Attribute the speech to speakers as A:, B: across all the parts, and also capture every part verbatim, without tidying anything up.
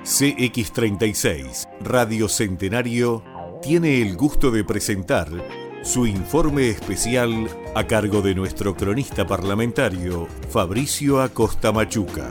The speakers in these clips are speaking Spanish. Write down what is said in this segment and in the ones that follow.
A: C X treinta y seis, Radio Centenario, tiene el gusto de presentar su informe especial a cargo de nuestro cronista parlamentario, Fabricio Acosta Machuca.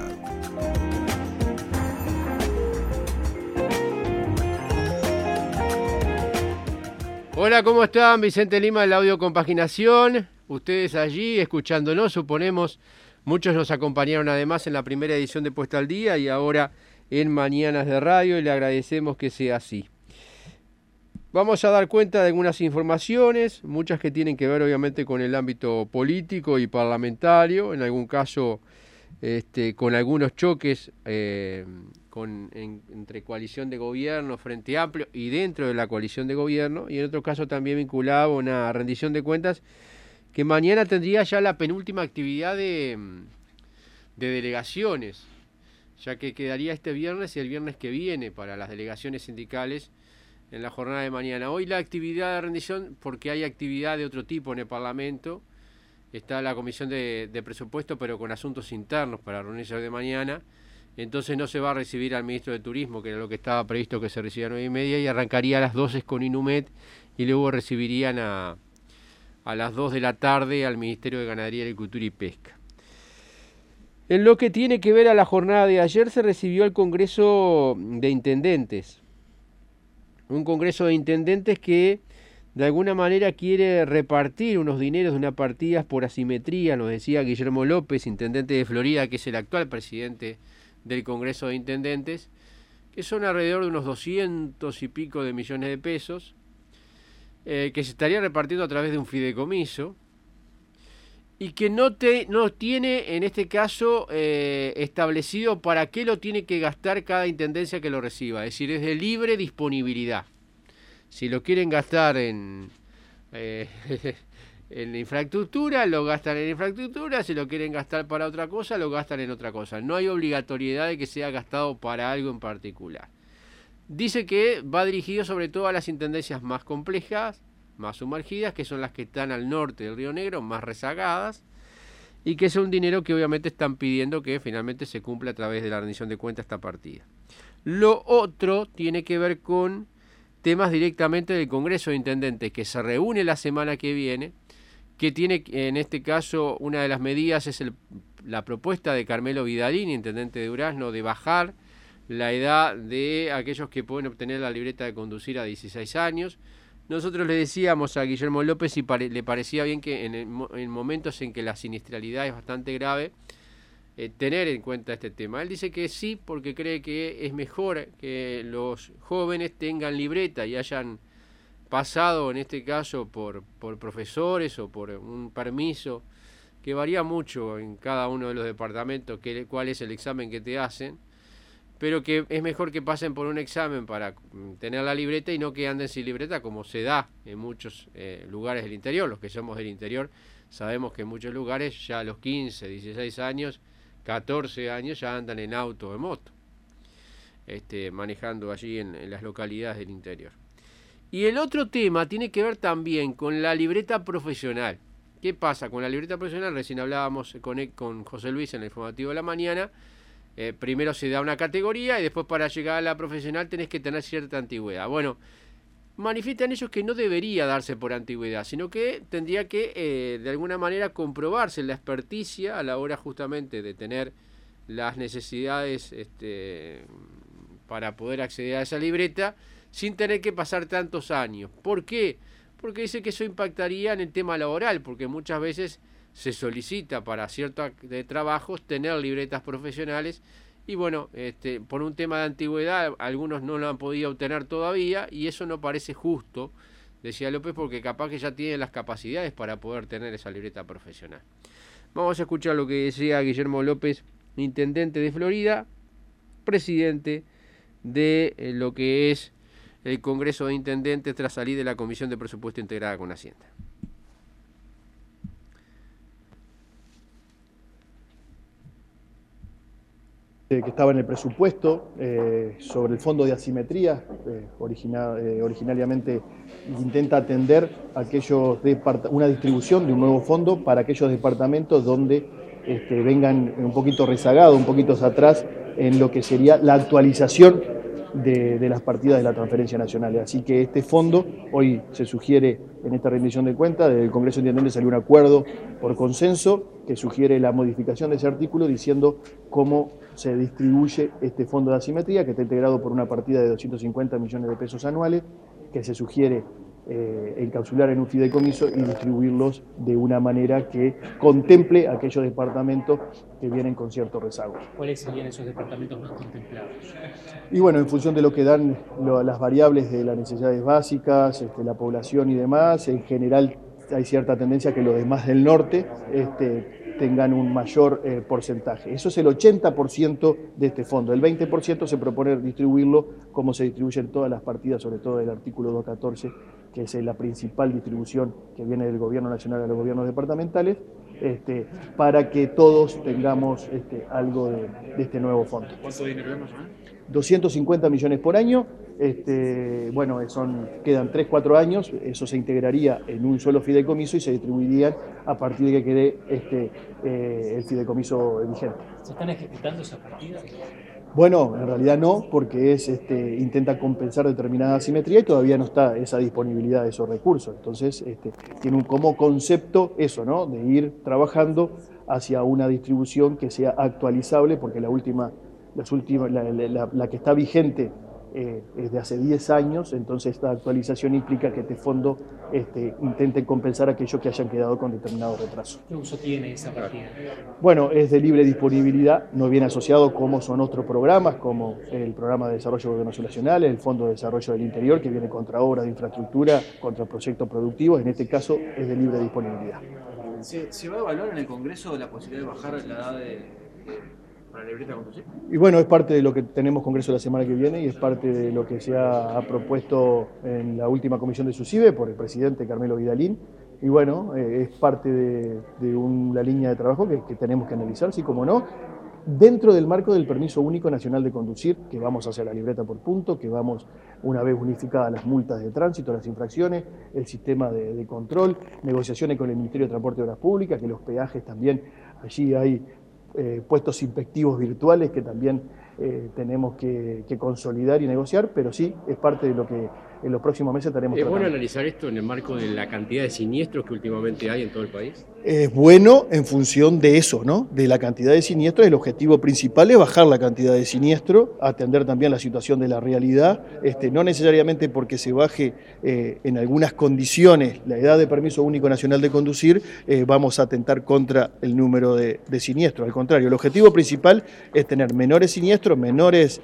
B: Hola, ¿cómo están? Vicente Lima de la Audio Compaginación. Ustedes allí escuchándonos, suponemos, muchos nos acompañaron además en la primera edición de Puesta al Día y ahora en Mañanas de Radio, y le agradecemos que sea así. Vamos a dar cuenta de algunas informaciones, muchas que tienen que ver obviamente con el ámbito político y parlamentario, en algún caso este, con algunos choques eh, con, en, entre coalición de gobierno, Frente Amplio y dentro de la coalición de gobierno, y en otro caso también vinculado a una rendición de cuentas que mañana tendría ya la penúltima actividad de, de delegaciones, ya que quedaría este viernes y el viernes que viene para las delegaciones sindicales en la jornada de mañana. Hoy la actividad de rendición, porque hay actividad de otro tipo en el Parlamento, está la Comisión de, de Presupuesto, pero con asuntos internos para reunirse de mañana, entonces no se va a recibir al ministro de Turismo, que era lo que estaba previsto que se recibiera a nueve y media, y arrancaría a las doce con Inumet, y luego recibirían a, a las dos de la tarde al Ministerio de Ganadería, Agricultura y Pesca. En lo que tiene que ver a la jornada de ayer, se recibió el Congreso de Intendentes. Un Congreso de Intendentes que de alguna manera quiere repartir unos dineros de unas partidas por asimetría, nos decía Guillermo López, intendente de Florida, que es el actual presidente del Congreso de Intendentes, que son alrededor de unos doscientos y pico de millones de pesos, eh, que se estaría repartiendo a través de un fideicomiso, y que no, te, no tiene, en este caso, eh, establecido para qué lo tiene que gastar cada intendencia que lo reciba. Es decir, es de libre disponibilidad. Si lo quieren gastar en, eh, en infraestructura, lo gastan en infraestructura. Si lo quieren gastar para otra cosa, lo gastan en otra cosa. No hay obligatoriedad de que sea gastado para algo en particular. Dice que va dirigido sobre todo a las intendencias más complejas, más sumergidas, que son las que están al norte del Río Negro, más rezagadas, y que es un dinero que obviamente están pidiendo que finalmente se cumpla a través de la rendición de cuentas esta partida. Lo otro tiene que ver con temas directamente del Congreso de Intendentes, que se reúne la semana que viene, que tiene en este caso una de las medidas es el, la propuesta de Carmelo Vidalín, intendente de Durazno, de bajar la edad de aquellos que pueden obtener la libreta de conducir a dieciséis años. Nosotros le decíamos a Guillermo López si pare, le parecía bien que en, el, en momentos en que la siniestralidad es bastante grave, eh, tener en cuenta este tema. Él dice que sí, porque cree que es mejor que los jóvenes tengan libreta y hayan pasado, en este caso, por, por profesores o por un permiso, que varía mucho en cada uno de los departamentos, que, cuál es el examen que te hacen, pero que es mejor que pasen por un examen para tener la libreta y no que anden sin libreta, como se da en muchos eh, lugares del interior. Los que somos del interior sabemos que en muchos lugares ya a los quince, dieciséis años, catorce años ya andan en auto o en moto, este, manejando allí en, en las localidades del interior. Y el otro tema tiene que ver también con la libreta profesional. ¿Qué pasa con la libreta profesional? Recién hablábamos con, con José Luis en el informativo de la mañana. Eh, primero se da una categoría y después para llegar a la profesional tenés que tener cierta antigüedad. Bueno, manifiestan ellos que no debería darse por antigüedad, sino que tendría que eh, de alguna manera comprobarse la experticia a la hora justamente de tener las necesidades este, para poder acceder a esa libreta sin tener que pasar tantos años. ¿Por qué? Porque dice que eso impactaría en el tema laboral, porque muchas veces se solicita para ciertos de trabajos tener libretas profesionales y bueno, este, por un tema de antigüedad algunos no lo han podido obtener todavía y eso no parece justo, decía López, porque capaz que ya tienen las capacidades para poder tener esa libreta profesional. Vamos a escuchar lo que decía Guillermo López, intendente de Florida, presidente de eh, lo que es el Congreso de Intendentes tras salir de la Comisión de Presupuesto integrada con Hacienda.
C: Que estaba en el presupuesto eh, sobre el fondo de asimetría, eh, origina, eh, originariamente intenta atender aquellos depart- una distribución de un nuevo fondo para aquellos departamentos donde este, vengan un poquito rezagados, un poquito atrás en lo que sería la actualización de, de las partidas de la transferencia nacional. Así que este fondo, hoy se sugiere en esta rendición de cuentas, del Congreso de Intendentes salió un acuerdo por consenso que sugiere la modificación de ese artículo diciendo cómo se distribuye este fondo de asimetría, que está integrado por una partida de doscientos cincuenta millones de pesos anuales, que se sugiere eh, encapsular en un fideicomiso y distribuirlos de una manera que contemple aquellos departamentos que vienen con cierto rezago.
D: ¿Cuáles serían esos departamentos más contemplados?
C: Y bueno, en función de lo que dan lo, las variables de las necesidades básicas, este, la población y demás, en general hay cierta tendencia a que los demás del norte este, tengan un mayor eh, porcentaje. Eso es el ochenta por ciento de este fondo. El veinte por ciento se propone distribuirlo como se distribuyen todas las partidas, sobre todo del artículo doscientos catorce, que es la principal distribución que viene del gobierno nacional a los gobiernos departamentales, este, para que todos tengamos este, algo de, de este nuevo fondo.
D: ¿Cuánto dinero vemos, eh?
C: doscientos cincuenta millones por año, este, bueno, son, quedan tres, cuatro años, eso se integraría en un solo fideicomiso y se distribuirían a partir de que quede este, eh, el fideicomiso vigente.
D: ¿Se están ejecutando esas partidas?
C: Bueno, en realidad no, porque es, este, intenta compensar determinada asimetría y todavía no está esa disponibilidad de esos recursos. Entonces, este, tiene un, como concepto eso, ¿no? De ir trabajando hacia una distribución que sea actualizable, porque la última, las últimas, la, la, la que está vigente eh, es de hace diez años, entonces esta actualización implica que este fondo este, intente compensar aquellos que hayan quedado con determinado retraso.
D: ¿Qué uso tiene esa partida?
C: Bueno, es de libre disponibilidad, no viene asociado como son otros programas, como el Programa de Desarrollo de Gobiernos Nacionales, el Fondo de Desarrollo del Interior, que viene contra obras de infraestructura, contra proyectos productivos, en este caso es de libre disponibilidad.
E: ¿Se, se va a evaluar en el Congreso la posibilidad de bajar la edad de, para la libreta de conducir?
C: Y bueno, es parte de lo que tenemos Congreso la semana que viene y es parte de lo que se ha, ha propuesto en la última comisión de SUSIBE por el presidente Carmelo Vidalín. Y bueno, eh, es parte de, de una línea de trabajo que, que tenemos que analizar, sí como no, dentro del marco del permiso único nacional de conducir, que vamos hacia la libreta por punto, que vamos, una vez unificadas las multas de tránsito, las infracciones, el sistema de, de control, negociaciones con el Ministerio de Transporte y Obras Públicas, que los peajes también, allí hay eh, puestos inspectivos virtuales que también eh, tenemos que, que consolidar y negociar, pero sí, es parte de lo que en los próximos meses estaremos
B: ¿Es
C: tratando.
B: bueno analizar esto en el marco de la cantidad de siniestros que últimamente hay en todo el país?
C: Es bueno en función de eso, ¿no? De la cantidad de siniestros. El objetivo principal es bajar la cantidad de siniestros, atender también la situación de la realidad, este, no necesariamente porque se baje eh, en algunas condiciones la edad de permiso único nacional de conducir, eh, vamos a atentar contra el número de, de siniestros. Al contrario, el objetivo principal es tener menores siniestros, menores,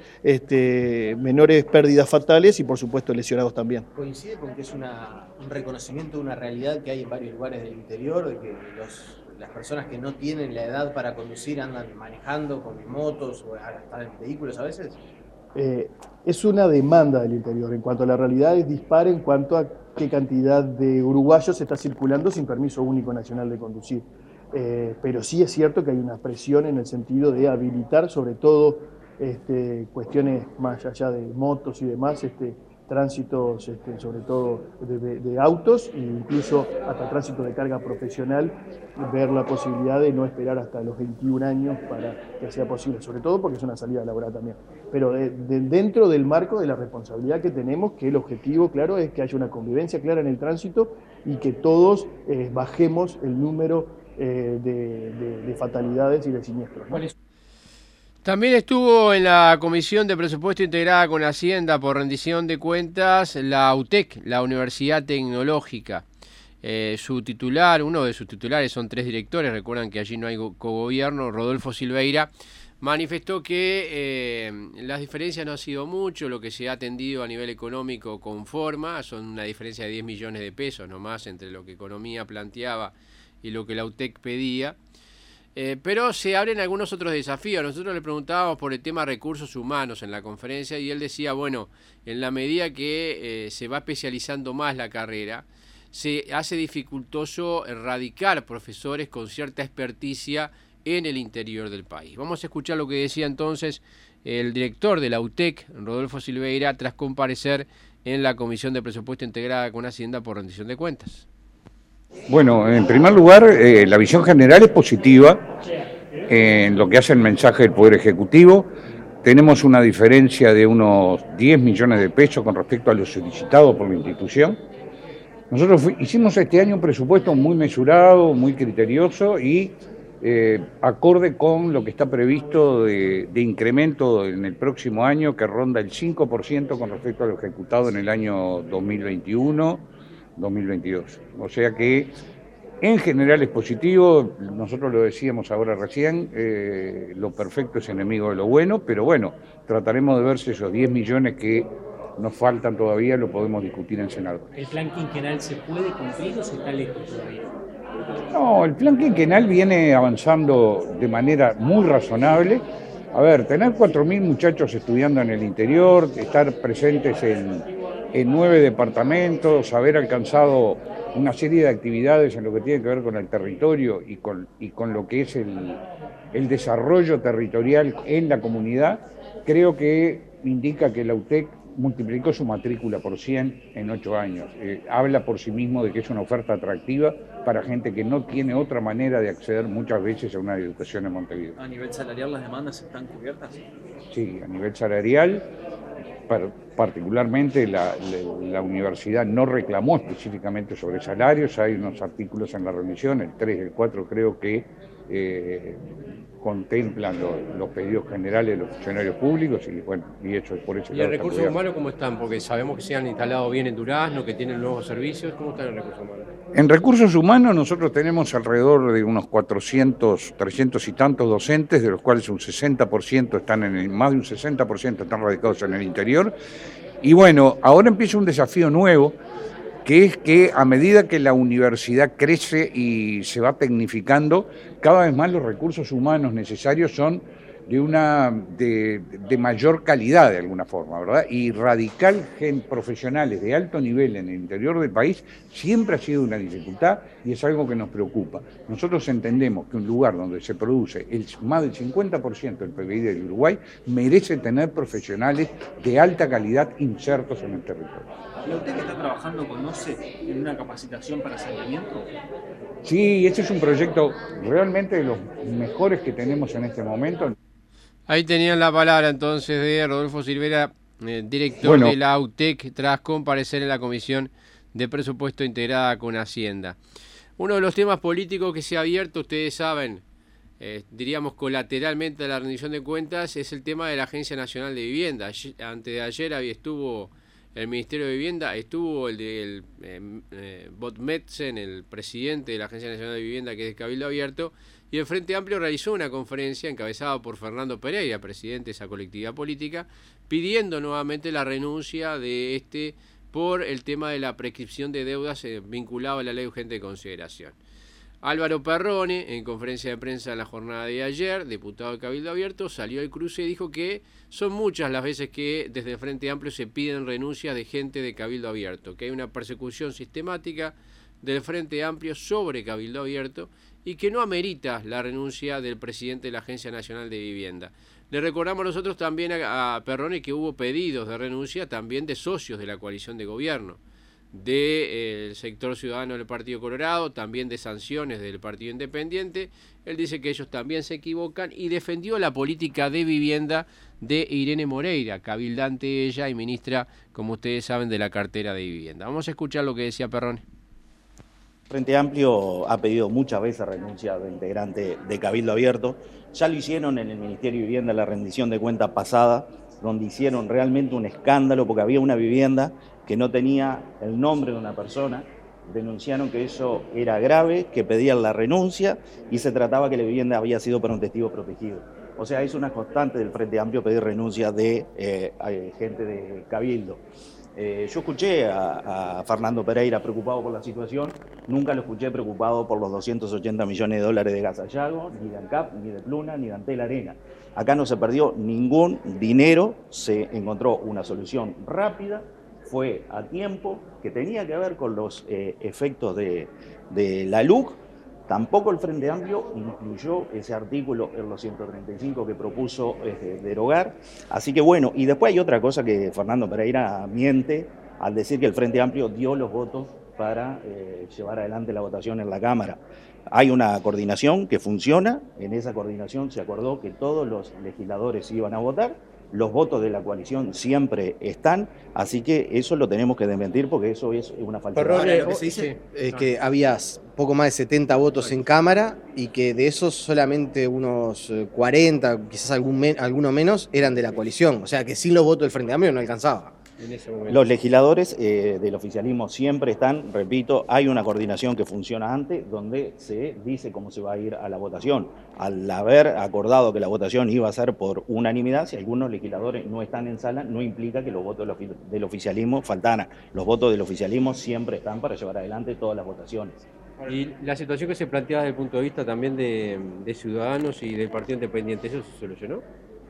C: este, menores pérdidas fatales y por supuesto lesionados también.
E: ¿Coincide con que es una, un reconocimiento de una realidad que hay en varios lugares del interior, de que los, las personas que no tienen la edad para conducir andan manejando con motos o hasta en vehículos a veces?
C: Eh, es una demanda del interior. En cuanto a la realidad, es dispar en cuanto a qué cantidad de uruguayos está circulando sin permiso único nacional de conducir. Eh, pero sí es cierto que hay una presión en el sentido de habilitar, sobre todo este, cuestiones más allá de motos y demás, este, tránsitos, este, sobre todo de, de, de autos, e incluso hasta tránsito de carga profesional, ver la posibilidad de no esperar hasta los veintiún años para que sea posible, sobre todo porque es una salida laboral también. Pero de, de, dentro del marco de la responsabilidad que tenemos, que el objetivo, claro, es que haya una convivencia clara en el tránsito y que todos eh, bajemos el número eh, de, de, de fatalidades y de siniestros, ¿no?
B: También estuvo en la Comisión de Presupuesto integrada con Hacienda por rendición de cuentas la U T E C, la Universidad Tecnológica. Eh, su titular, uno de sus titulares, son tres directores, recuerdan que allí no hay cogobierno, Rodolfo Silveira, manifestó que eh, las diferencias no han sido mucho, lo que se ha atendido a nivel económico conforma, son una diferencia de diez millones de pesos nomás entre lo que Economía planteaba y lo que la U T E C pedía. Eh, pero se abren algunos otros desafíos. Nosotros le preguntábamos por el tema recursos humanos en la conferencia y él decía, bueno, en la medida que eh, se va especializando más la carrera, se hace dificultoso erradicar profesores con cierta experticia en el interior del país. Vamos a escuchar lo que decía entonces el director de la U T E C, Rodolfo Silveira, tras comparecer en la Comisión de Presupuesto integrada con Hacienda por rendición de cuentas.
F: Bueno, en primer lugar, eh, la visión general es positiva. en lo que hace el mensaje del Poder Ejecutivo. Tenemos una diferencia de unos diez millones de pesos con respecto a lo solicitado por la institución. Nosotros fu- hicimos este año un presupuesto muy mesurado, muy criterioso y eh, acorde con lo que está previsto de, de incremento en el próximo año, que ronda el cinco por ciento con respecto a lo ejecutado en el año dos mil veintiuno dos mil veintidós. O sea que en general es positivo, nosotros lo decíamos ahora recién, eh, lo perfecto es enemigo de lo bueno, pero bueno, trataremos de ver si esos diez millones que nos faltan todavía lo podemos discutir en Senado.
D: ¿El plan quinquenal se puede cumplir o se está lejos todavía?
F: No, el plan quinquenal viene avanzando de manera muy razonable. A ver, tener cuatro mil muchachos estudiando en el interior, estar presentes en, en nueve departamentos, haber alcanzado una serie de actividades en lo que tiene que ver con el territorio y con, y con lo que es el, el desarrollo territorial en la comunidad, creo que indica que la U T E C multiplicó su matrícula por cien en ocho años. Eh, habla por sí mismo de que es una oferta atractiva para gente que no tiene otra manera de acceder muchas veces a una educación en Montevideo.
G: ¿A nivel salarial las demandas están cubiertas?
F: Sí, a nivel salarial, par- particularmente la, la, la universidad no reclamó específicamente sobre salarios, hay unos artículos en la remisión, el tres y el cuatro creo que eh, contemplan lo, los pedidos generales de los funcionarios públicos y bueno, y eso es por eso.
B: ¿Y en recursos humanos cómo están? Porque sabemos que se han instalado bien en Durazno, que tienen nuevos servicios. ¿Cómo están en recursos humanos?
F: En recursos humanos nosotros tenemos alrededor de unos cuatrocientos, trescientos y tantos docentes, de los cuales un sesenta por ciento están en el, más de un sesenta por ciento están radicados en el interior. Y bueno, ahora empieza un desafío nuevo, que es que a medida que la universidad crece y se va tecnificando, cada vez más los recursos humanos necesarios son de una de, de mayor calidad de alguna forma, ¿verdad? Y radical gen, profesionales de alto nivel en el interior del país siempre ha sido una dificultad y es algo que nos preocupa. Nosotros entendemos que un lugar donde se produce el, más del cincuenta por ciento del P B I del Uruguay merece tener profesionales de alta calidad insertos en el territorio.
G: ¿La U T E C está trabajando con O C E en una capacitación para saneamiento?
F: Sí, este es un proyecto realmente de los mejores que tenemos en este momento.
B: Ahí tenían la palabra entonces de Rodolfo Silvera, eh, director
F: Bueno.
B: de la U T E C, tras comparecer en la Comisión de Presupuesto integrada con Hacienda. Uno de los temas políticos que se ha abierto, ustedes saben, eh, diríamos colateralmente a la rendición de cuentas, es el tema de la Agencia Nacional de Vivienda. Ayer, antes de ayer había, estuvo el Ministerio de Vivienda, estuvo el del eh, eh, Bot Metzen, el presidente de la Agencia Nacional de Vivienda, que es de Cabildo Abierto, y el Frente Amplio realizó una conferencia encabezada por Fernando Pereira, presidente de esa colectividad política, pidiendo nuevamente la renuncia de este por el tema de la prescripción de deudas eh, vinculado a la ley urgente de consideración. Álvaro Perrone, en conferencia de prensa en la jornada de ayer, diputado de Cabildo Abierto, salió al cruce y dijo que son muchas las veces que desde el Frente Amplio se piden renuncias de gente de Cabildo Abierto, que hay una persecución sistemática del Frente Amplio sobre Cabildo Abierto y que no amerita la renuncia del presidente de la Agencia Nacional de Vivienda. Le recordamos nosotros también a, a Perrone que hubo pedidos de renuncia también de socios de la coalición de gobierno, del sector ciudadano del Partido Colorado, también de sanciones del Partido Independiente. Él dice que ellos también se equivocan y defendió la política de vivienda de Irene Moreira, cabildante ella y ministra, como ustedes saben, de la cartera de vivienda. Vamos a escuchar lo que decía Perrone.
H: Frente Amplio ha pedido muchas veces renuncia de integrante de Cabildo Abierto. Ya lo hicieron en el Ministerio de Vivienda en la rendición de cuentas pasada, donde hicieron realmente un escándalo porque había una vivienda que no tenía el nombre de una persona. Denunciaron que eso era grave, que pedían la renuncia y se trataba que la vivienda había sido para un testigo protegido. O sea, es una constante del Frente Amplio pedir renuncia de eh, gente de Cabildo. Eh, yo escuché a, a Fernando Pereira preocupado por la situación, nunca lo escuché preocupado por los doscientos ochenta millones de dólares de Gasallago, ni de ANCAP, ni de Pluna, ni de Antel Arena. Acá no se perdió ningún dinero, se encontró una solución rápida, fue a tiempo, que tenía que ver con los eh, efectos de, de la L U C. Tampoco el Frente Amplio incluyó ese artículo en los ciento treinta y cinco que propuso eh, derogar. Así que bueno, y después hay otra cosa que Fernando Pereira miente al decir que el Frente Amplio dio los votos para eh, llevar adelante la votación en la Cámara. Hay una coordinación que funciona, en esa coordinación se acordó que todos los legisladores iban a votar, los votos de la coalición siempre están, así que eso lo tenemos que desmentir porque eso es una falsedad.
E: Pero Roger, lo que se dice es que había poco más de setenta votos en Cámara y que de esos solamente unos cuarenta, quizás algún men- alguno menos, eran de la coalición, o sea que sin los votos del Frente Amplio no alcanzaba.
B: En ese momento.
H: Los legisladores eh, del oficialismo siempre están, repito, hay una coordinación que funciona antes donde se dice cómo se va a ir a la votación. Al haber acordado que la votación iba a ser por unanimidad, si algunos legisladores no están en sala, no implica que los votos del, ofi- del oficialismo faltaran. Los votos del oficialismo siempre están para llevar adelante todas las votaciones.
B: Y la situación que se plantea desde el punto de vista también de, de Ciudadanos y del Partido Independiente, ¿eso se solucionó?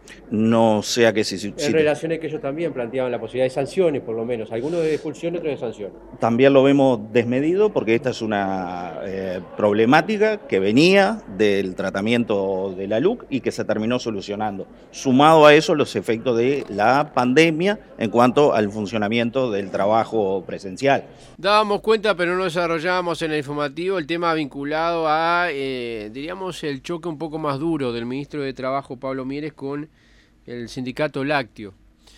H: No sé a qué se... Si,
B: En relaciones que ellos también planteaban la posibilidad de sanciones, por lo menos, algunos de expulsión, otros de sanción.
H: También lo vemos desmedido porque esta es una eh, problemática que venía del tratamiento de la L U C y que se terminó solucionando. Sumado a eso los efectos de la pandemia en cuanto al funcionamiento del trabajo presencial.
B: Dábamos cuenta, pero no desarrollábamos en el informativo el tema vinculado a, eh, diríamos, el choque un poco más duro del ministro de Trabajo, Pablo Mieres, con el sindicato lácteo,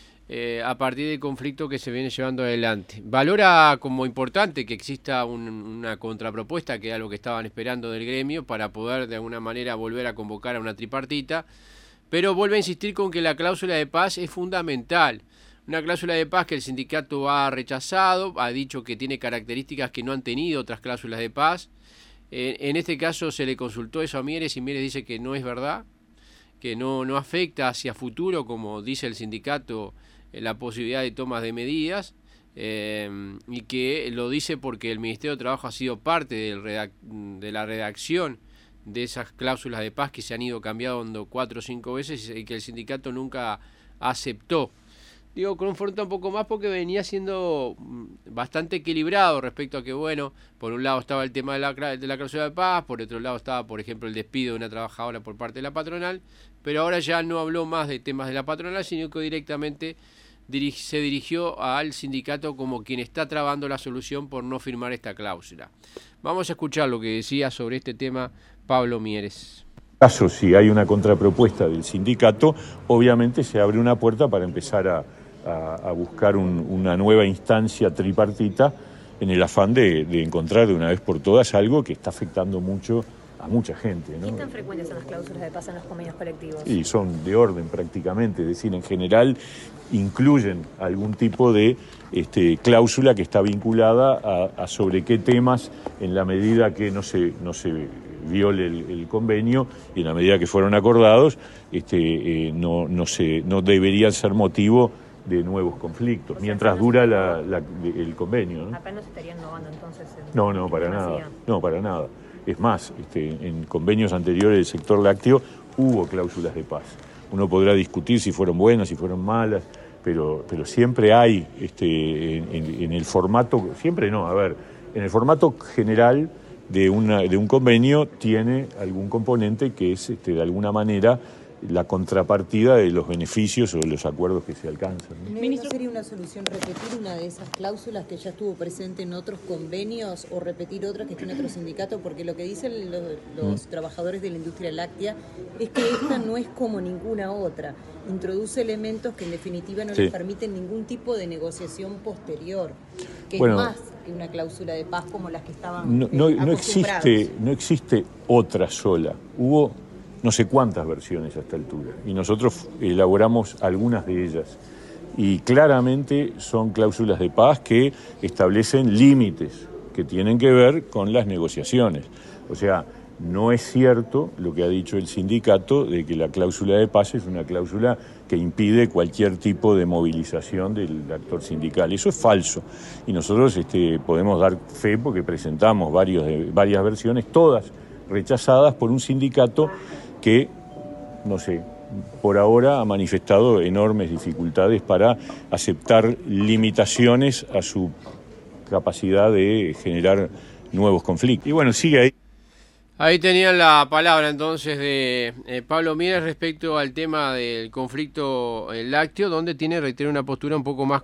B: eh, a partir del conflicto que se viene llevando adelante. Valora como importante que exista un, una contrapropuesta, que era lo que estaban esperando del gremio, para poder de alguna manera volver a convocar a una tripartita, pero vuelve a insistir con que la cláusula de paz es fundamental. Una cláusula de paz que el sindicato ha rechazado, ha dicho que tiene características que no han tenido otras cláusulas de paz. Eh, en este caso se le consultó eso a Mieres y Mieres dice que no es verdad, que no, no afecta hacia futuro, como dice el sindicato, eh, la posibilidad de tomas de medidas, eh, y que lo dice porque el Ministerio de Trabajo ha sido parte del redac- de la redacción de esas cláusulas de paz que se han ido cambiando cuatro o cinco veces y que el sindicato nunca aceptó. Digo, confronta un poco más porque venía siendo bastante equilibrado respecto a que, bueno, por un lado estaba el tema de la, de la cláusula de paz, por otro lado estaba, por ejemplo, el despido de una trabajadora por parte de la patronal, pero ahora ya no habló más de temas de la patronal, sino que directamente dirige, se dirigió al sindicato como quien está trabando la solución por no firmar esta cláusula. Vamos a escuchar lo que decía sobre este tema Pablo Mieres.
I: Caso, si hay una contrapropuesta del sindicato, obviamente se abre una puerta para empezar a, a, a buscar un, una nueva instancia tripartita en el afán de, de encontrar de una vez por todas algo que está afectando mucho a mucha gente, ¿no?
J: ¿Qué tan frecuentes son las cláusulas de paz en los convenios colectivos?
I: Y son de orden prácticamente, es decir, en general incluyen algún tipo de este, cláusula que está vinculada a, a sobre qué temas, en la medida que no se, no se viole el, el convenio y en la medida que fueron acordados, este, eh, no, no, se, no deberían ser motivo de nuevos conflictos, o sea, mientras dura la, la, el convenio, ¿no?
J: Acá no se estarían innovando entonces. En
I: no, no, para nada. No, para nada. Es más, este, en convenios anteriores del sector lácteo hubo cláusulas de paz. Uno podrá discutir si fueron buenas, si fueron malas, pero, pero siempre hay, este, en, en, en el formato, siempre no, a ver, en el formato general de, una, de un convenio tiene algún componente que es, este, de alguna manera, la contrapartida de los beneficios o de los acuerdos que se alcanzan, ¿no?
K: ¿No sería una solución repetir una de esas cláusulas que ya estuvo presente en otros convenios o repetir otra que esté en otro sindicato? Porque lo que dicen los, los mm. trabajadores de la industria láctea es que esta no es como ninguna otra. Introduce elementos que en definitiva no sí. les permiten ningún tipo de negociación posterior, que bueno, es más que una cláusula de paz como las que estaban
I: no, no,
K: eh,
I: no existe, no existe otra sola. Hubo no sé cuántas versiones a esta altura, y nosotros elaboramos algunas de ellas. Y claramente son cláusulas de paz que establecen límites que tienen que ver con las negociaciones. O sea, no es cierto lo que ha dicho el sindicato de que la cláusula de paz es una cláusula que impide cualquier tipo de movilización del actor sindical. Eso es falso. Y nosotros este, podemos dar fe porque presentamos varios de, varias versiones, todas rechazadas por un sindicato que, no sé, por ahora ha manifestado enormes dificultades para aceptar limitaciones a su capacidad de generar nuevos conflictos. Y bueno, sigue ahí.
B: Ahí tenían la palabra entonces de eh, Pablo Mieres respecto al tema del conflicto eh, lácteo, donde tiene, reitero, una postura un poco más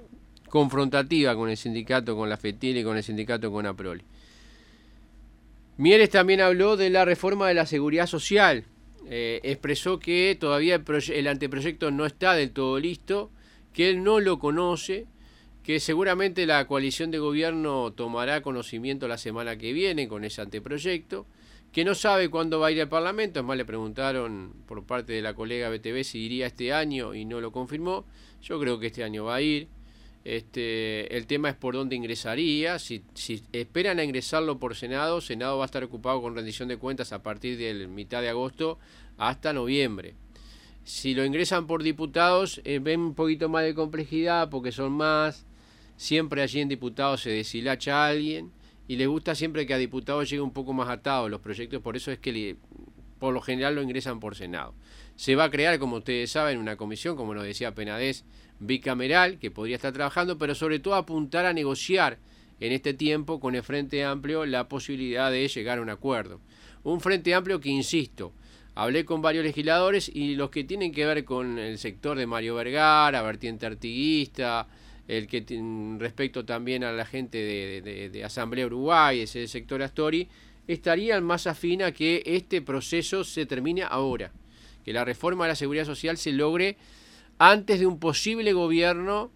B: confrontativa con el sindicato, con la FETIL y con el sindicato con APROLE. Mieres también habló de la reforma de la seguridad social. Eh, expresó que todavía el, el anteproyecto no está del todo listo, que él no lo conoce, que seguramente la coalición de gobierno tomará conocimiento la semana que viene con ese anteproyecto, que no sabe cuándo va a ir al Parlamento. Es más, le preguntaron por parte de la colega B T V si iría este año y no lo confirmó. Yo creo que este año va a ir. Este, el tema es por dónde ingresaría. Si, si esperan a ingresarlo por Senado, Senado va a estar ocupado con rendición de cuentas a partir de mitad de agosto hasta noviembre. Si lo ingresan por diputados, eh, ven un poquito más de complejidad porque son más. Siempre allí en diputados se deshilacha a alguien y les gusta siempre que a diputados llegue un poco más atado los proyectos, por eso es que le, por lo general lo ingresan por Senado. Se va a crear, como ustedes saben, una comisión, como nos decía Penades, bicameral, que podría estar trabajando, pero sobre todo apuntar a negociar en este tiempo con el Frente Amplio la posibilidad de llegar a un acuerdo. Un Frente Amplio que, insisto, hablé con varios legisladores y los que tienen que ver con el sector de Mario Vergara, vertiente artiguista, el que respecto también a la gente de, de, de Asamblea Uruguay, ese sector Astori, estarían más afín a que este proceso se termine ahora, que la reforma de la seguridad social se logre antes de un posible gobierno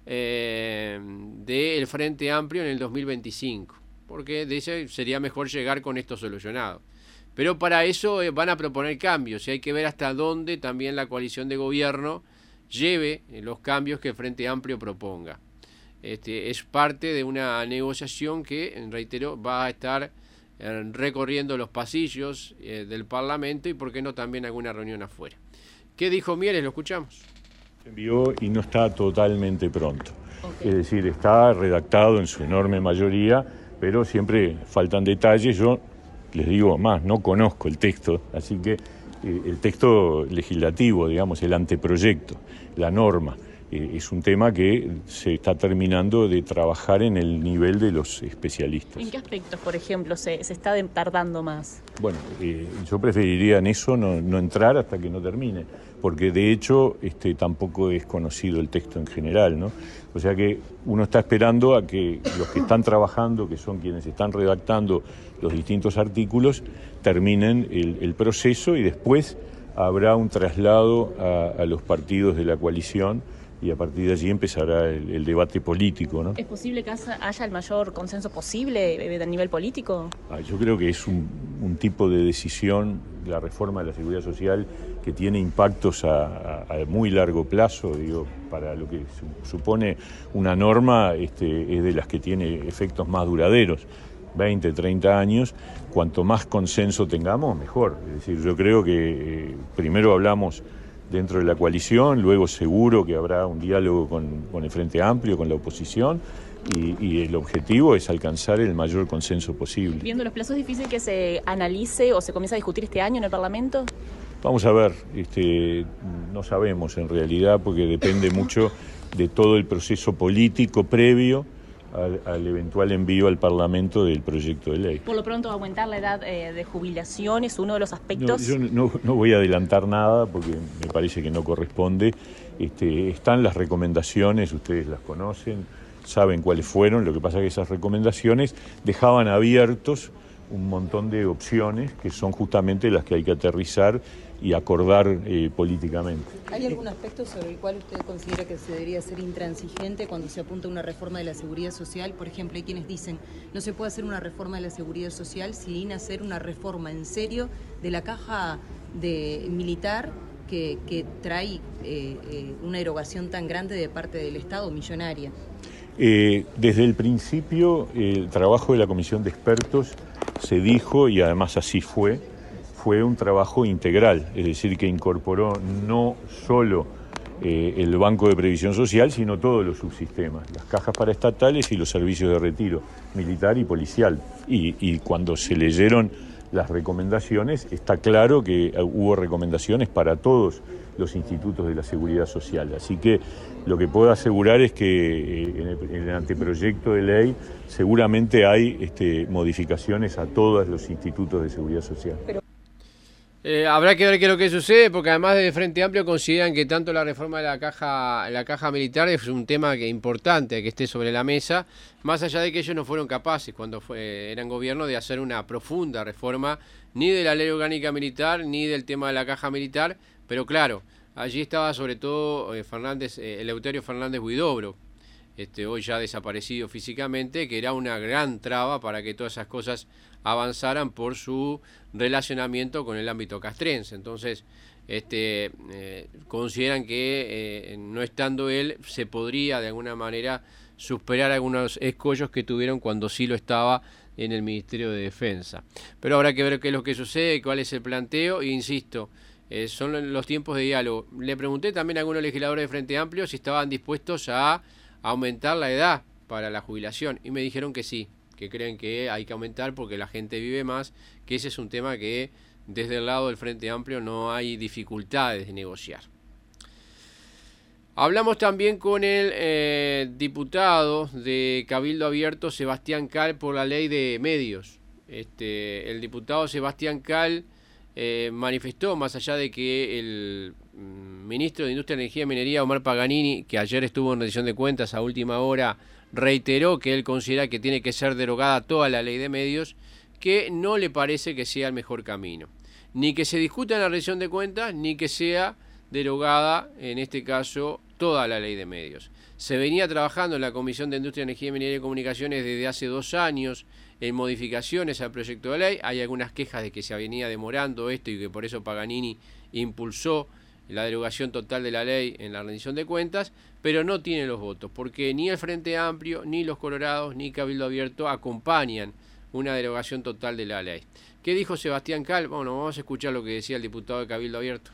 B: eh, del Frente Amplio en el dos mil veinticinco, porque de ese sería mejor llegar con esto solucionado. Pero para eso eh, van a proponer cambios y hay que ver hasta dónde también la coalición de gobierno lleve los cambios que el Frente Amplio proponga. Este, es parte de una negociación que, reitero, va a estar eh, recorriendo los pasillos eh, del Parlamento y, por qué no, también alguna reunión afuera. ¿Qué dijo Mieres? Lo escuchamos.
I: Se envió y no está totalmente pronto. Okay. Es decir, está redactado en su enorme mayoría, pero siempre faltan detalles. Yo les digo más, no conozco el texto, así que eh, el texto legislativo, digamos, el anteproyecto, la norma, eh, es un tema que se está terminando de trabajar en el nivel de los especialistas.
J: ¿En qué aspectos, por ejemplo, se, se está tardando más?
I: Bueno, eh, yo preferiría en eso no, no entrar hasta que no termine, porque de hecho este, tampoco es conocido el texto en general, ¿no? O sea que uno está esperando a que los que están trabajando, que son quienes están redactando los distintos artículos, terminen el, el proceso y después habrá un traslado a, a los partidos de la coalición y a partir de allí empezará el, el debate político, ¿no?
J: ¿Es posible que haya el mayor consenso posible a nivel político?
I: Ah, yo creo que es un, un tipo de decisión, la reforma de la seguridad social, que tiene impactos a, a, a muy largo plazo, digo, para lo que supone una norma, este, es de las que tiene efectos más duraderos, veinte, treinta años. Cuanto más consenso tengamos, mejor. Es decir, yo creo que eh, primero hablamos dentro de la coalición, luego seguro que habrá un diálogo con, con el Frente Amplio, con la oposición, y, y el objetivo es alcanzar el mayor consenso posible.
J: Viendo los plazos, ¿es difícil que se analice o se comience a discutir este año en el Parlamento?
I: Vamos a ver, este, no sabemos en realidad, porque depende mucho de todo el proceso político previo al, al eventual envío al Parlamento del proyecto de ley.
J: Por lo pronto, aumentar la edad eh, de jubilación es uno de los aspectos.
I: No, yo no, no voy a adelantar nada porque me parece que no corresponde. Este, están las recomendaciones, ustedes las conocen, saben cuáles fueron. Lo que pasa es que esas recomendaciones dejaban abiertos un montón de opciones que son justamente las que hay que aterrizar y acordar eh, políticamente.
K: ¿Hay algún aspecto sobre el cual usted considera que se debería ser intransigente cuando se apunta a una reforma de la seguridad social? Por ejemplo, hay quienes dicen, no se puede hacer una reforma de la seguridad social sin hacer una reforma en serio de la caja de militar que, que trae eh, eh, una erogación tan grande de parte del Estado, millonaria.
I: Eh, desde el principio, el trabajo de la Comisión de Expertos se dijo, y además así fue, fue un trabajo integral, es decir, que incorporó no solo eh, el Banco de Previsión Social, sino todos los subsistemas, las cajas paraestatales y los servicios de retiro, militar y policial. Y, y cuando se leyeron las recomendaciones, está claro que hubo recomendaciones para todos los institutos de la seguridad social. Así que lo que puedo asegurar es que en el, en el anteproyecto de ley seguramente hay este, modificaciones a todos los institutos de seguridad social.
B: Eh, habrá que ver qué es lo que sucede, porque además de Frente Amplio consideran que tanto la reforma de la caja, la caja militar es un tema que importante que esté sobre la mesa, más allá de que ellos no fueron capaces cuando fue, eran gobierno de hacer una profunda reforma ni de la ley orgánica militar ni del tema de la caja militar, pero claro, allí estaba sobre todo eh, Fernández, eh, Eleuterio Fernández Huidobro, este, hoy ya desaparecido físicamente, que era una gran traba para que todas esas cosas avanzaran por su relacionamiento con el ámbito castrense. Entonces, este, eh, consideran que eh, no estando él se podría de alguna manera superar algunos escollos que tuvieron cuando sí lo estaba en el Ministerio de Defensa. Pero habrá que ver qué es lo que sucede, cuál es el planteo, e insisto, eh, son los tiempos de diálogo. Le pregunté también a algunos legisladores de Frente Amplio si estaban dispuestos a aumentar la edad para la jubilación, y me dijeron que sí, que creen que hay que aumentar porque la gente vive más, que ese es un tema que desde el lado del Frente Amplio no hay dificultades de negociar. Hablamos también con el eh, diputado de Cabildo Abierto, Sebastián Cal, por la ley de medios. Este, el diputado Sebastián Cal eh, manifestó, más allá de que el mm, ministro de Industria, Energía y Minería, Omar Paganini, que ayer estuvo en rendición de cuentas a última hora, reiteró que él considera que tiene que ser derogada toda la ley de medios, que no le parece que sea el mejor camino. Ni que se discuta en la rendición de cuentas, ni que sea derogada, en este caso, toda la ley de medios. Se venía trabajando en la Comisión de Industria, Energía, Minería y Comunicaciones desde hace dos años en modificaciones al proyecto de ley. Hay algunas quejas de que se venía demorando esto y que por eso Paganini impulsó la derogación total de la ley en la rendición de cuentas, pero no tiene los votos, porque ni el Frente Amplio, ni los Colorados, ni Cabildo Abierto acompañan una derogación total de la ley. ¿Qué dijo Sebastián Cal? Bueno, vamos a escuchar lo que decía el diputado de Cabildo Abierto.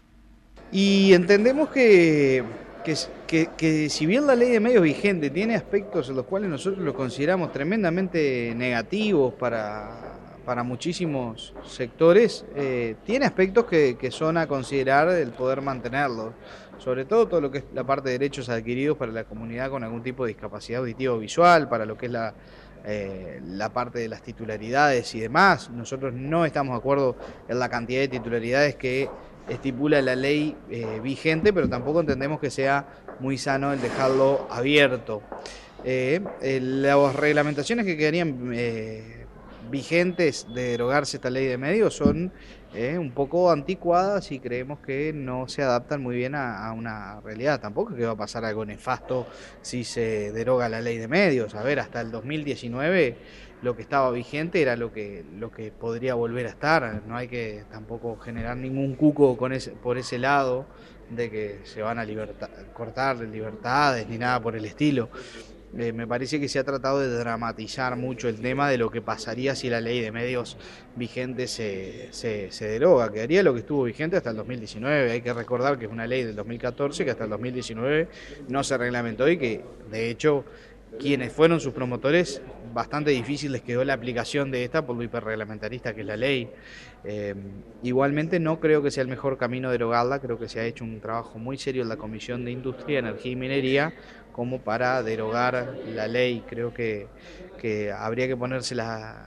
L: Y entendemos que, que, que, que si bien la ley de medios vigente tiene aspectos en los cuales nosotros lo consideramos tremendamente negativos para... para muchísimos sectores, eh, tiene aspectos que, que son a considerar el poder mantenerlo, sobre todo todo lo que es la parte de derechos adquiridos para la comunidad con algún tipo de discapacidad auditiva o visual, para lo que es la, eh, la parte de las titularidades y demás. Nosotros no estamos de acuerdo en la cantidad de titularidades que estipula la ley eh, vigente, pero tampoco entendemos que sea muy sano el dejarlo abierto. Eh, eh, las reglamentaciones que quedarían eh, vigentes de derogarse esta ley de medios son eh, un poco anticuadas y creemos que no se adaptan muy bien a, a una realidad. Tampoco es que va a pasar algo nefasto si se deroga la ley de medios. A ver, hasta el dos mil diecinueve lo que estaba vigente era lo que, lo que podría volver a estar. No hay que tampoco generar ningún cuco con ese, por ese lado de que se van a liberta- cortar libertades ni nada por el estilo. Eh, me parece que se ha tratado de dramatizar mucho el tema de lo que pasaría si la ley de medios vigente se, se, se deroga. Quedaría lo que estuvo vigente hasta el dos mil diecinueve. Hay que recordar que es una ley del dos mil catorce que hasta el dos mil diecinueve no se reglamentó y que, de hecho, quienes fueron sus promotores, bastante difícil les quedó la aplicación de esta por lo hiperreglamentarista que es la ley. Eh, igualmente no creo que sea el mejor camino derogarla, creo que se ha hecho un trabajo muy serio en la Comisión de Industria, Energía y Minería como para derogar la ley. Creo que, que habría que ponérsela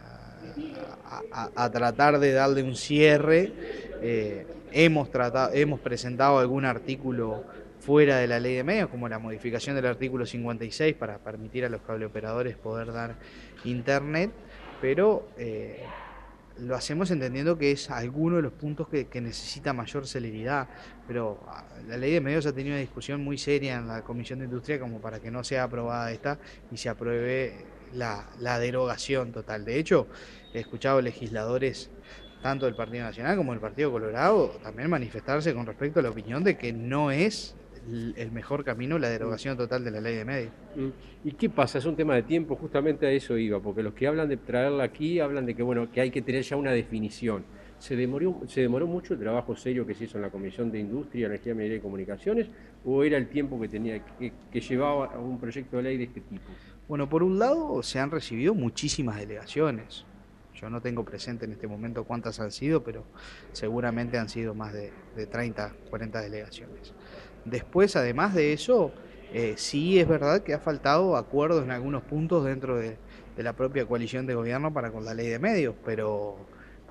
L: a, a, a tratar de darle un cierre. Eh, hemos, tratado, hemos presentado algún artículo fuera de la ley de medios, como la modificación del artículo cincuenta y seis para permitir a los cableoperadores poder dar internet, pero eh, lo hacemos entendiendo que es alguno de los puntos que, que necesita mayor celeridad, pero la ley de medios ha tenido una discusión muy seria en la Comisión de Industria como para que no sea aprobada esta y se apruebe la, la derogación total. De hecho, he escuchado legisladores tanto del Partido Nacional como del Partido Colorado también manifestarse con respecto a la opinión de que no es el mejor camino la derogación total de la ley de medios.
B: ¿Y qué pasa? Es un tema de tiempo, justamente a eso iba, porque los que hablan de traerla aquí hablan de que bueno, que hay que tener ya una definición. ¿Se demoró, se demoró mucho el trabajo serio que se hizo en la Comisión de Industria, Energía, Minería y Comunicaciones, o era el tiempo que tenía que, que llevaba a un proyecto de ley de este tipo?
L: Bueno, por un lado se han recibido muchísimas delegaciones. Yo no tengo presente en este momento cuántas han sido, pero seguramente han sido más de, de treinta, cuarenta delegaciones. Después, además de eso, eh, sí es verdad que ha faltado acuerdos en algunos puntos dentro de, de la propia coalición de gobierno para con la ley de medios, pero,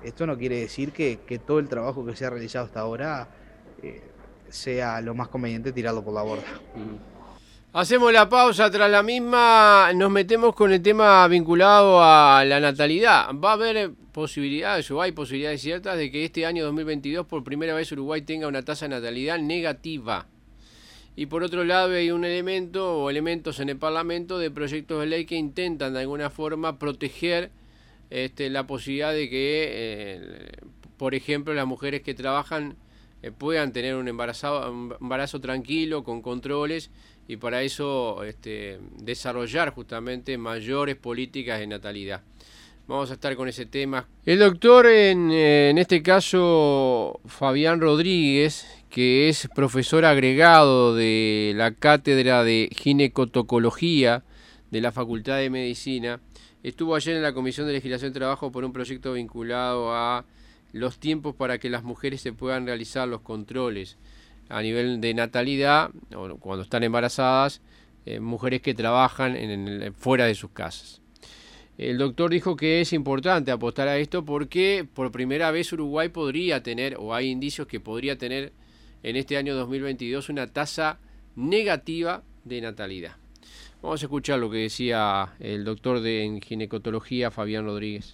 L: Esto no quiere decir que, que todo el trabajo que se ha realizado hasta ahora eh, sea lo más conveniente tirarlo por la borda.
B: Hacemos la pausa, tras la misma nos metemos con el tema vinculado a la natalidad. Va a haber posibilidades, o hay posibilidades ciertas, de que este año dos mil veintidós por primera vez Uruguay tenga una tasa de natalidad negativa. Y por otro lado hay un elemento o elementos en el Parlamento de proyectos de ley que intentan de alguna forma proteger este, la posibilidad de que, eh, por ejemplo, las mujeres que trabajan eh, puedan tener un, embarazado, un embarazo tranquilo, con controles, y para eso este, desarrollar justamente mayores políticas de natalidad. Vamos a estar con ese tema. El doctor, en, en este caso, Fabián Rodríguez, que es profesor agregado de la Cátedra de Ginecotocología de la Facultad de Medicina, estuvo ayer en la Comisión de Legislación y Trabajo por un proyecto vinculado a los tiempos para que las mujeres se puedan realizar los controles a nivel de natalidad, o cuando están embarazadas, eh, mujeres que trabajan en, en, fuera de sus casas. El doctor dijo que es importante apostar a esto porque por primera vez Uruguay podría tener, o hay indicios que podría tener en este año dos mil veintidós, una tasa negativa de natalidad. Vamos a escuchar lo que decía el doctor de, en ginecotología, Fabián Rodríguez.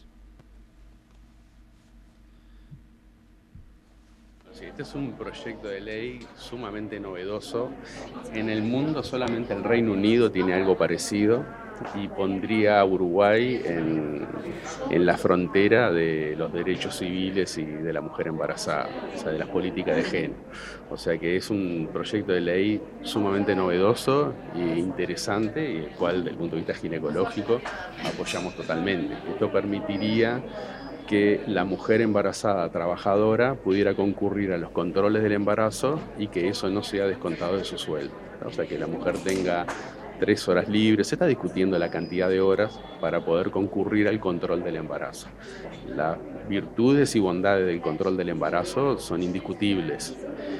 M: Sí, este es un proyecto de ley sumamente novedoso. En el mundo solamente el Reino Unido tiene algo parecido y pondría a Uruguay en, en la frontera de los derechos civiles y de la mujer embarazada, o sea, de las políticas de género. O sea que es un proyecto de ley sumamente novedoso e interesante, y el cual, desde el punto de vista ginecológico, apoyamos totalmente. Esto permitiría que la mujer embarazada trabajadora pudiera concurrir a los controles del embarazo y que eso no sea descontado de su sueldo. O sea, que la mujer tenga tres horas libres. Se está discutiendo la cantidad de horas para poder concurrir al control del embarazo. Las virtudes y bondades del control del embarazo son indiscutibles.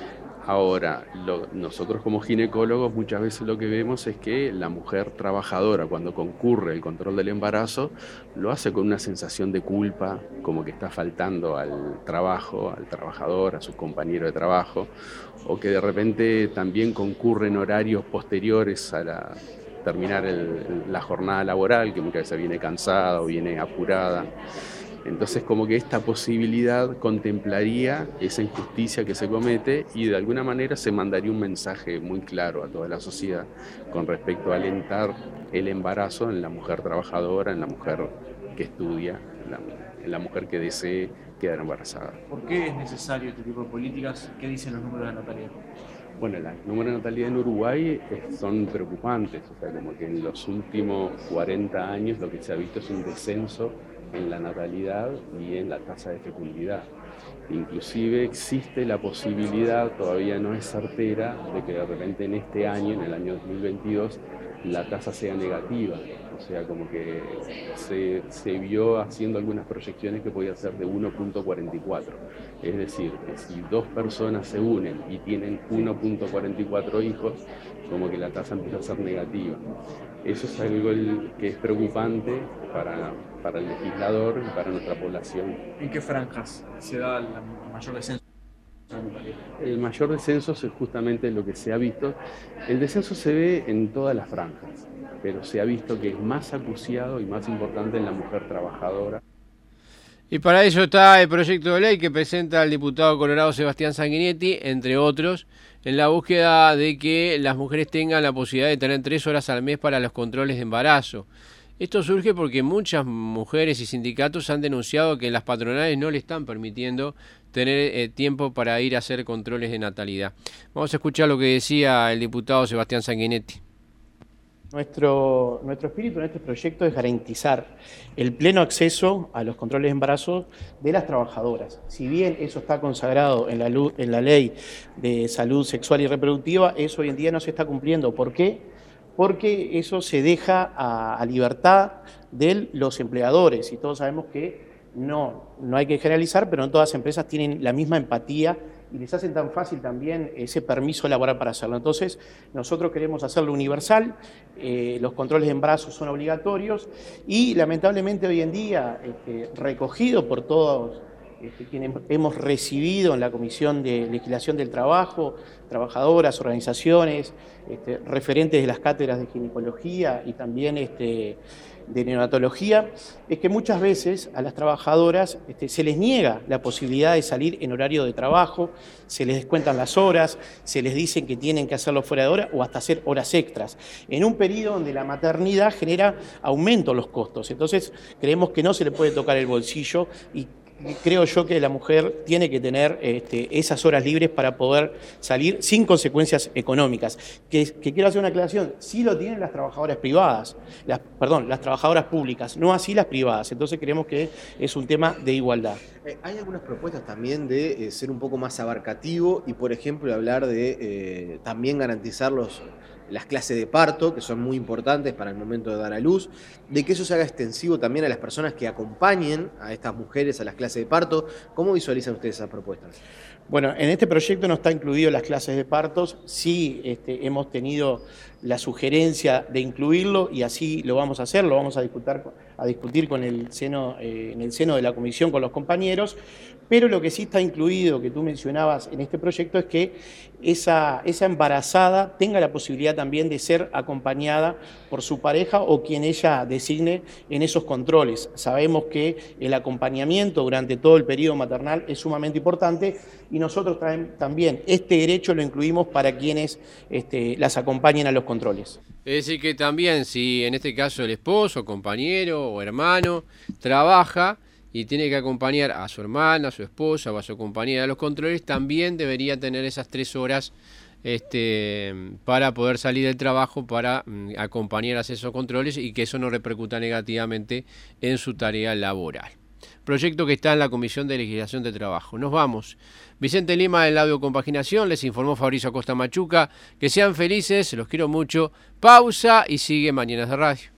M: Ahora, lo, nosotros como ginecólogos muchas veces lo que vemos es que la mujer trabajadora, cuando concurre al control del embarazo, lo hace con una sensación de culpa, como que está faltando al trabajo, al trabajador, a sus compañeros de trabajo, o que de repente también concurre en horarios posteriores a la, terminar el, la jornada laboral, que muchas veces viene cansada o viene apurada. Entonces, como que esta posibilidad contemplaría esa injusticia que se comete y de alguna manera se mandaría un mensaje muy claro a toda la sociedad con respecto a alentar el embarazo en la mujer trabajadora, en la mujer que estudia, en la, en la mujer que desee quedar embarazada.
G: ¿Por qué es necesario este tipo de políticas? ¿Qué dicen los números de natalidad?
M: Bueno, los números de natalidad en Uruguay son preocupantes, o sea, como que en los últimos cuarenta años lo que se ha visto es un descenso en la natalidad y en la tasa de fecundidad. Inclusive existe la posibilidad, todavía no es certera, de que de repente en este año, en el año dos mil veintidós, la tasa sea negativa. O sea, como que se, se vio haciendo algunas proyecciones que podía ser de uno punto cuarenta y cuatro. Es decir, que si dos personas se unen y tienen uno punto cuarenta y cuatro hijos, como que la tasa empieza a ser negativa. Eso es algo el, que es preocupante para, para el legislador y para nuestra población.
G: ¿En qué franjas se da el mayor descenso?
M: El mayor descenso es justamente lo que se ha visto. El descenso se ve en todas las franjas, pero se ha visto que es más acuciado y más importante en la mujer trabajadora.
B: Y para eso está el proyecto de ley que presenta el diputado colorado Sebastián Sanguinetti, entre otros, en la búsqueda de que las mujeres tengan la posibilidad de tener tres horas al mes para los controles de embarazo. Esto surge porque muchas mujeres y sindicatos han denunciado que las patronales no le están permitiendo tener eh, tiempo para ir a hacer controles de natalidad. Vamos a escuchar lo que decía el diputado Sebastián Sanguinetti.
N: Nuestro, nuestro espíritu en este proyecto es garantizar el pleno acceso a los controles de embarazo de las trabajadoras. Si bien eso está consagrado en la, en la Ley de Salud Sexual y Reproductiva, eso hoy en día no se está cumpliendo. ¿Por qué? Porque eso se deja a, a libertad de los empleadores, y todos sabemos que no, no hay que generalizar, pero no todas las empresas tienen la misma empatía y les hacen tan fácil también ese permiso laboral para hacerlo. Entonces, nosotros queremos hacerlo universal, eh, los controles de embarazo son obligatorios y lamentablemente hoy en día, este, recogido por todos este, quienes hemos recibido en la Comisión de Legislación del Trabajo, trabajadoras, organizaciones, este, referentes de las cátedras de ginecología y también este, de neonatología, es que muchas veces a las trabajadoras este, se les niega la posibilidad de salir en horario de trabajo, se les descuentan las horas, se les dicen que tienen que hacerlo fuera de hora o hasta hacer horas extras, en un periodo donde la maternidad genera aumento en los costos. Entonces creemos que no se le puede tocar el bolsillo y creo yo que la mujer tiene que tener este, esas horas libres para poder salir sin consecuencias económicas. Que, que quiero hacer una aclaración, sí lo tienen las trabajadoras privadas, las, perdón, las trabajadoras públicas, no así las privadas. Entonces creemos que es un tema de igualdad.
E: Eh, hay algunas propuestas también de eh, ser un poco más abarcativo y, por ejemplo, hablar de eh, también garantizar los... las clases de parto, que son muy importantes para el momento de dar a luz, de que eso se haga extensivo también a las personas que acompañen a estas mujeres a las clases de parto. ¿Cómo visualizan ustedes esas propuestas?
N: Bueno, en este proyecto no está incluido las clases de partos, sí este, hemos tenido la sugerencia de incluirlo y así lo vamos a hacer, lo vamos a discutir, a discutir con el seno, eh, en el seno de la comisión con los compañeros, pero lo que sí está incluido, que tú mencionabas en este proyecto, es que esa, esa embarazada tenga la posibilidad también de ser acompañada por su pareja o quien ella designe en esos controles. Sabemos que el acompañamiento durante todo el periodo maternal es sumamente importante y nosotros también este derecho lo incluimos para quienes este, las acompañen a los controles.
B: Es decir que también si en este caso el esposo, compañero o hermano trabaja y tiene que acompañar a su hermana, a su esposa o a su compañera a los controles, también debería tener esas tres horas este, para poder salir del trabajo, para mm, acompañar a esos controles y que eso no repercuta negativamente en su tarea laboral. Proyecto que está en la Comisión de Legislación de Trabajo. Nos vamos. Vicente Lima del Audio Compaginación, les informó Fabricio Acosta Machuca. Que sean felices, los quiero mucho. Pausa y sigue Mañanas de Radio.